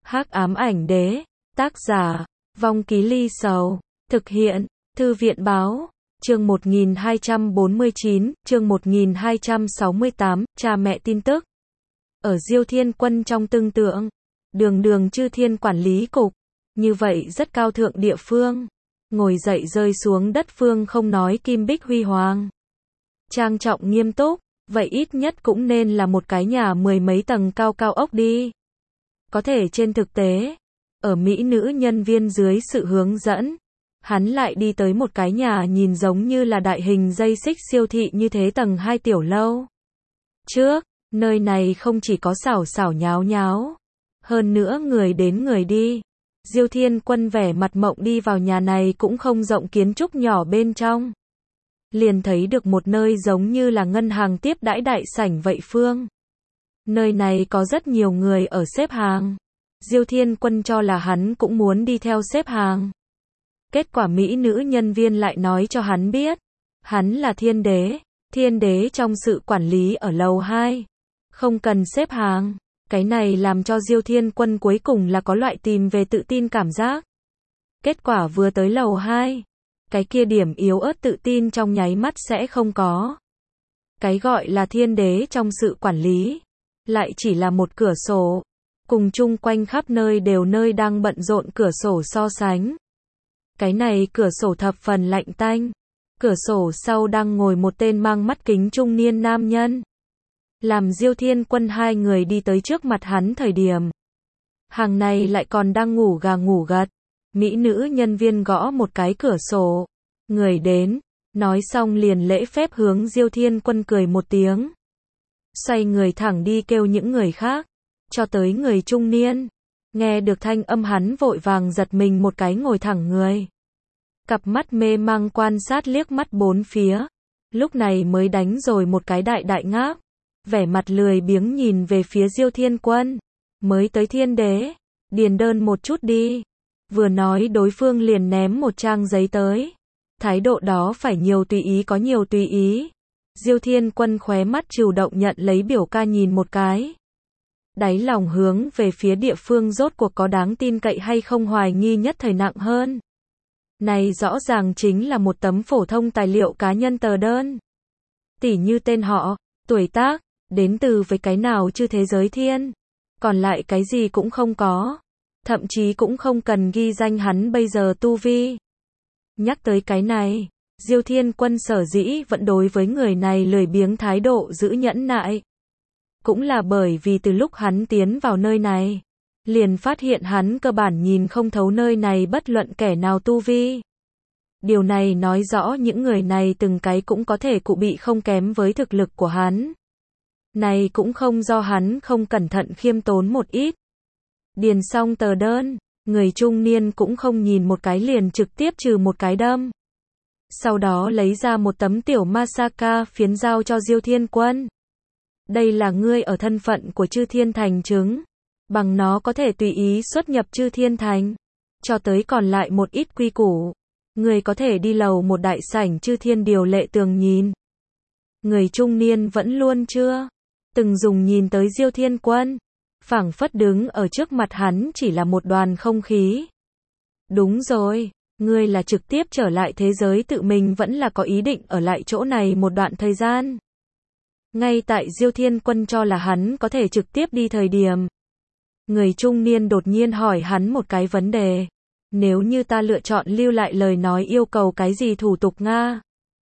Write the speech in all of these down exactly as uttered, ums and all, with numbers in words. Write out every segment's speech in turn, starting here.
Hắc ám ảnh đế, tác giả, Vong Ký Ly Sầu, thực hiện, Thư viện báo, chương một nghìn hai trăm bốn mươi chín, chương một nghìn hai trăm sáu mươi tám, cha mẹ tin tức. Ở Diêu Thiên Quân trong tương tượng, đường đường chư thiên quản lý cục, như vậy rất cao thượng địa phương, ngồi dậy rơi xuống đất phương không nói kim bích huy hoàng. Trang trọng nghiêm túc, vậy ít nhất cũng nên là một cái nhà mười mấy tầng cao cao ốc đi. Có thể trên thực tế, ở mỹ nữ nhân viên dưới sự hướng dẫn, hắn lại đi tới một cái nhà nhìn giống như là đại hình dây xích siêu thị như thế tầng hai tiểu lâu. Trước, nơi này không chỉ có xảo xảo nháo nháo, hơn nữa người đến người đi. Diêu Thiên Quân vẻ mặt mộng đi vào nhà này cũng không rộng kiến trúc nhỏ bên trong. Liền thấy được một nơi giống như là ngân hàng tiếp đãi đại sảnh vậy phương. Nơi này có rất nhiều người ở xếp hàng. Diêu Thiên Quân cho là hắn cũng muốn đi theo xếp hàng. Kết quả mỹ nữ nhân viên lại nói cho hắn biết, hắn là thiên đế, thiên đế trong sự quản lý ở lầu hai, không cần xếp hàng. Cái này làm cho Diêu Thiên Quân cuối cùng là có loại tìm về tự tin cảm giác. Kết quả vừa tới lầu hai, cái kia điểm yếu ớt tự tin trong nháy mắt sẽ không có. Cái gọi là thiên đế trong sự quản lý, lại chỉ là một cửa sổ, cùng chung quanh khắp nơi đều nơi đang bận rộn cửa sổ so sánh. Cái này cửa sổ thập phần lạnh tanh, cửa sổ sau đang ngồi một tên mang mắt kính trung niên nam nhân. Làm Diêu Thiên Quân hai người đi tới trước mặt hắn thời điểm, hàng này lại còn đang ngủ gà ngủ gật. Mỹ nữ nhân viên gõ một cái cửa sổ, người đến, nói xong liền lễ phép hướng Diêu Thiên Quân cười một tiếng. Xoay người thẳng đi kêu những người khác, cho tới người trung niên. Nghe được thanh âm hắn vội vàng giật mình một cái ngồi thẳng người. Cặp mắt mê mang quan sát liếc mắt bốn phía, lúc này mới đánh rồi một cái đại đại ngáp. Vẻ mặt lười biếng nhìn về phía Diêu Thiên Quân. Mới tới thiên đế, điền đơn một chút đi. Vừa nói đối phương liền ném một trang giấy tới. Thái độ đó phải nhiều tùy ý có nhiều tùy ý. Diêu Thiên Quân khóe mắt chủ động nhận lấy biểu ca nhìn một cái. Đáy lòng hướng về phía địa phương rốt cuộc có đáng tin cậy hay không hoài nghi nhất thời nặng hơn. Này rõ ràng chính là một tấm phổ thông tài liệu cá nhân tờ đơn. Tỉ như tên họ, tuổi tác, đến từ với cái nào chư thế giới thiên. Còn lại cái gì cũng không có. Thậm chí cũng không cần ghi danh hắn bây giờ tu vi. Nhắc tới cái này, Diêu Thiên Quân sở dĩ vẫn đối với người này lười biếng thái độ giữ nhẫn nại. Cũng là bởi vì từ lúc hắn tiến vào nơi này, liền phát hiện hắn cơ bản nhìn không thấu nơi này bất luận kẻ nào tu vi. Điều này nói rõ những người này từng cái cũng có thể cụ bị không kém với thực lực của hắn. Này cũng không do hắn không cẩn thận khiêm tốn một ít. Điền xong tờ đơn, người trung niên cũng không nhìn một cái liền trực tiếp trừ một cái đâm. Sau đó lấy ra một tấm tiểu Masaka phiến giao cho Diêu Thiên Quân. Đây là ngươi ở thân phận của Chư Thiên Thành chứng. Bằng nó có thể tùy ý xuất nhập Chư Thiên Thành. Cho tới còn lại một ít quy củ. Ngươi có thể đi lầu một đại sảnh Chư Thiên điều lệ tường nhìn. Người trung niên vẫn luôn chưa từng dùng nhìn tới Diêu Thiên Quân. Phảng phất đứng ở trước mặt hắn chỉ là một đoàn không khí. Đúng rồi, ngươi là trực tiếp trở lại thế giới tự mình vẫn là có ý định ở lại chỗ này một đoạn thời gian. Ngay tại Diêu Thiên Quân cho là hắn có thể trực tiếp đi thời điểm. Người trung niên đột nhiên hỏi hắn một cái vấn đề. Nếu như ta lựa chọn lưu lại lời nói yêu cầu cái gì thủ tục Nga?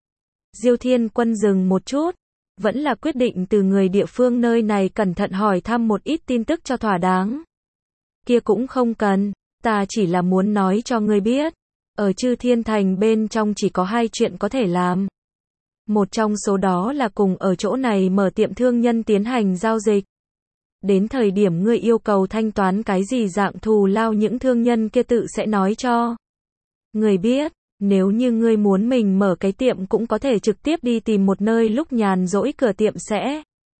Diêu Thiên Quân dừng một chút. Vẫn là quyết định từ người địa phương nơi này cẩn thận hỏi thăm một ít tin tức cho thỏa đáng. Kia cũng không cần, ta chỉ là muốn nói cho ngươi biết. Ở Chư Thiên Thành bên trong chỉ có hai chuyện có thể làm. Một trong số đó là cùng ở chỗ này mở tiệm thương nhân tiến hành giao dịch. Đến thời điểm ngươi yêu cầu thanh toán cái gì dạng thù lao những thương nhân kia tự sẽ nói cho ngươi biết. Nếu như ngươi muốn mình mở cái tiệm cũng có thể trực tiếp đi tìm một nơi lúc nhàn rỗi cửa tiệm sẽ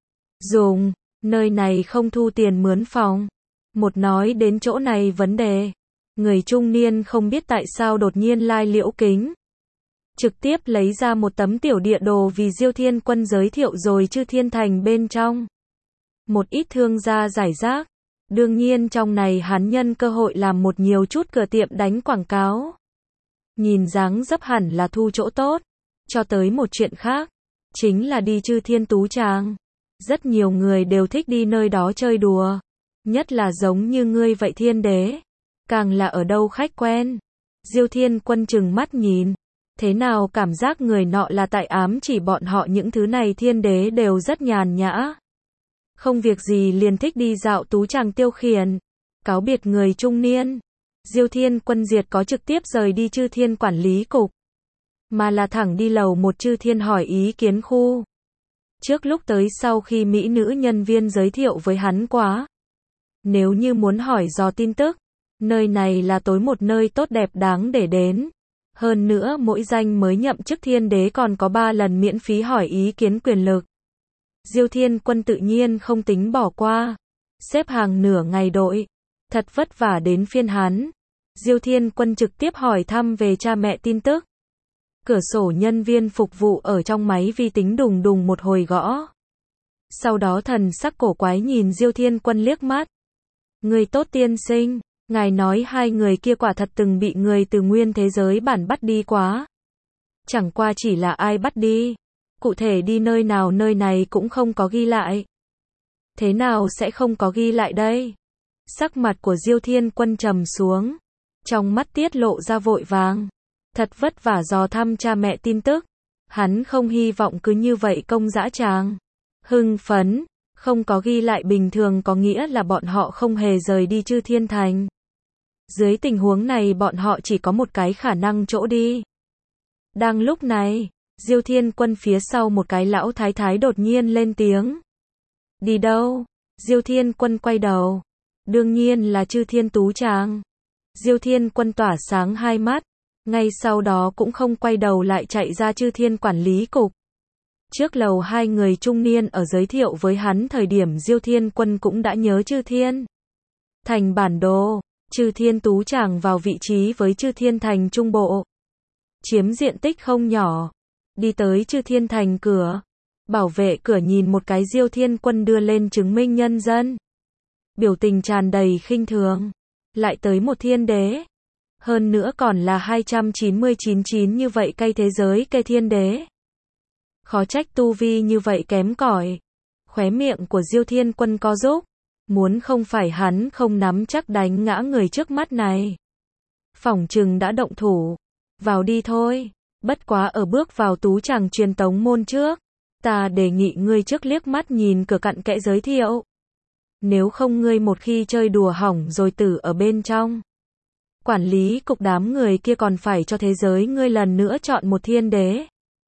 dùng, nơi này không thu tiền mướn phòng. Một nói đến chỗ này vấn đề, người trung niên không biết tại sao đột nhiên lai liễu kính. Trực tiếp lấy ra một tấm tiểu địa đồ vì Diêu Thiên Quân giới thiệu rồi Chư Thiên Thành bên trong. Một ít thương gia giải rác, Đương nhiên trong này hắn nhân cơ hội làm một nhiều chút cửa tiệm đánh quảng cáo. Nhìn dáng dấp hẳn là thu chỗ tốt. Cho tới một chuyện khác, chính là đi Chư Thiên Tú Tràng. Rất nhiều người đều thích đi nơi đó chơi đùa. Nhất là giống như ngươi vậy thiên đế. Càng là ở đâu khách quen. Diêu Thiên Quân trừng mắt nhìn. Thế nào cảm giác người nọ là tại ám chỉ bọn họ những thứ này thiên đế đều rất nhàn nhã. Không việc gì liền thích đi dạo tú tràng tiêu khiển. Cáo biệt người trung niên. Diêu Thiên Quân diệt có trực tiếp rời đi Chư Thiên quản lý cục. Mà là thẳng đi lầu một Chư Thiên hỏi ý kiến khu. Trước lúc tới sau khi mỹ nữ nhân viên giới thiệu với hắn quá. Nếu như muốn hỏi dò tin tức, nơi này là tối một nơi tốt đẹp đáng để đến. Hơn nữa mỗi danh mới nhậm chức thiên đế còn có ba lần miễn phí hỏi ý kiến quyền lực. Diêu Thiên Quân tự nhiên không tính bỏ qua. Xếp hàng nửa ngày đội. Thật vất vả đến phiên hắn. Diêu Thiên Quân trực tiếp hỏi thăm về cha mẹ tin tức. Cửa sổ nhân viên phục vụ ở trong máy vi tính đùng đùng một hồi gõ. Sau đó thần sắc cổ quái nhìn Diêu Thiên Quân liếc mắt. Người tốt tiên sinh, ngài nói hai người kia quả thật từng bị người từ nguyên thế giới bản bắt đi quá. Chẳng qua chỉ là ai bắt đi. Cụ thể đi nơi nào nơi này cũng không có ghi lại. Thế nào sẽ không có ghi lại đây? Sắc mặt của Diêu Thiên Quân trầm xuống. Trong mắt tiết lộ ra vội vàng. Thật vất vả dò thăm cha mẹ tin tức. Hắn không hy vọng cứ như vậy công dã tràng. Hưng phấn, không có ghi lại bình thường có nghĩa là bọn họ không hề rời đi Chư Thiên Thành. Dưới tình huống này bọn họ chỉ có một cái khả năng chỗ đi. Đang lúc này, Diêu Thiên Quân phía sau một cái lão thái thái đột nhiên lên tiếng. Đi đâu? Diêu Thiên Quân quay đầu. Đương nhiên là Chư Thiên Tú Tràng. Diêu Thiên Quân tỏa sáng hai mắt. Ngay sau đó cũng không quay đầu lại chạy ra Chư Thiên quản lý cục. Trước lầu hai người trung niên ở giới thiệu với hắn thời điểm Diêu Thiên Quân cũng đã nhớ Chư Thiên Thành bản đồ. Chư Thiên Tú Tràng vào vị trí với Chư Thiên Thành trung bộ. Chiếm diện tích không nhỏ. Đi tới Chư Thiên Thành cửa. Bảo vệ cửa nhìn một cái Diêu Thiên Quân đưa lên chứng minh nhân dân. Biểu tình tràn đầy khinh thường. Lại tới một thiên đế. Hơn nữa còn là hai trăm chín mươi chín chín như vậy cây thế giới cây thiên đế. Khó trách tu vi như vậy kém cỏi. Khóe miệng của Diêu Thiên Quân co rúm. Muốn không phải hắn không nắm chắc đánh ngã người trước mắt này. Phỏng chừng đã động thủ. Vào đi thôi. Bất quá ở bước vào tú tràng truyền tống môn trước. Ta đề nghị ngươi trước liếc mắt nhìn cửa cặn kẽ giới thiệu. Nếu không ngươi một khi chơi đùa hỏng rồi tử ở bên trong. Quản lý cục đám người kia còn phải cho thế giới ngươi lần nữa chọn một thiên đế.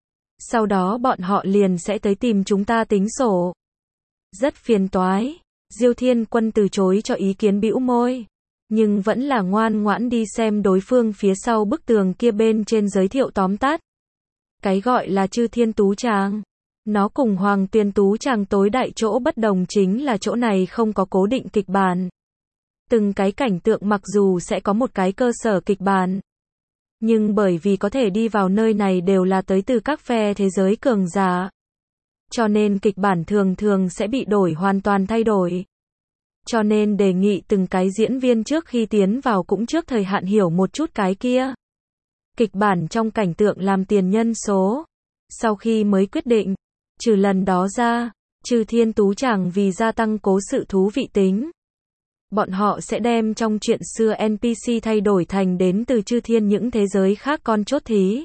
Sau đó bọn họ liền sẽ tới tìm chúng ta tính sổ. Rất phiền toái. Diêu Thiên Quân từ chối cho ý kiến bĩu môi. Nhưng vẫn là ngoan ngoãn đi xem đối phương phía sau bức tường kia bên trên giới thiệu tóm tắt. Cái gọi là Chư Thiên Tú Tràng. Nó cùng Hoàng Tuyền Tú Tràng tối đại chỗ bất đồng chính là chỗ này không có cố định kịch bản. Từng cái cảnh tượng mặc dù sẽ có một cái cơ sở kịch bản. Nhưng bởi vì có thể đi vào nơi này đều là tới từ các phe thế giới cường giả. Cho nên kịch bản thường thường sẽ bị đổi hoàn toàn thay đổi. Cho nên đề nghị từng cái diễn viên trước khi tiến vào cũng trước thời hạn hiểu một chút cái kia. Kịch bản trong cảnh tượng làm tiền nhân số. Sau khi mới quyết định. Trừ lần đó ra, Chư Thiên Tú Tràng vì gia tăng cố sự thú vị tính. Bọn họ sẽ đem trong chuyện xưa en pê xê thay đổi thành đến từ Chư Thiên những thế giới khác con chốt thí.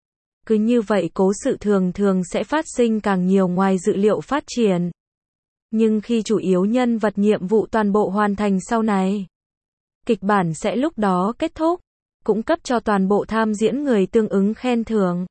Cứ như vậy cố sự thường thường sẽ phát sinh càng nhiều ngoài dự liệu phát triển. Nhưng khi chủ yếu nhân vật nhiệm vụ toàn bộ hoàn thành sau này, kịch bản sẽ lúc đó kết thúc, cũng cấp cho toàn bộ tham diễn người tương ứng khen thưởng.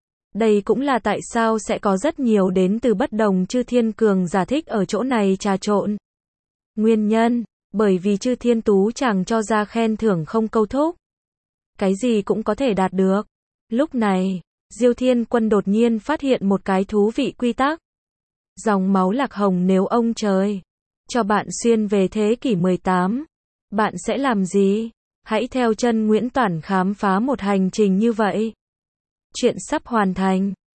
Đây cũng là tại sao sẽ có rất nhiều đến từ bất đồng Chư Thiên cường giả thích ở chỗ này trà trộn. Nguyên nhân, bởi vì Chư Thiên Tú Tràng cho ra khen thưởng không câu thúc. Cái gì cũng có thể đạt được. Lúc này, Diêu Thiên Quân đột nhiên phát hiện một cái thú vị quy tắc. Dòng máu lạc hồng nếu ông trời cho bạn xuyên về thế kỷ mười tám, bạn sẽ làm gì? Hãy theo chân Nguyễn Toản khám phá một hành trình như vậy. Chuyện sắp hoàn thành.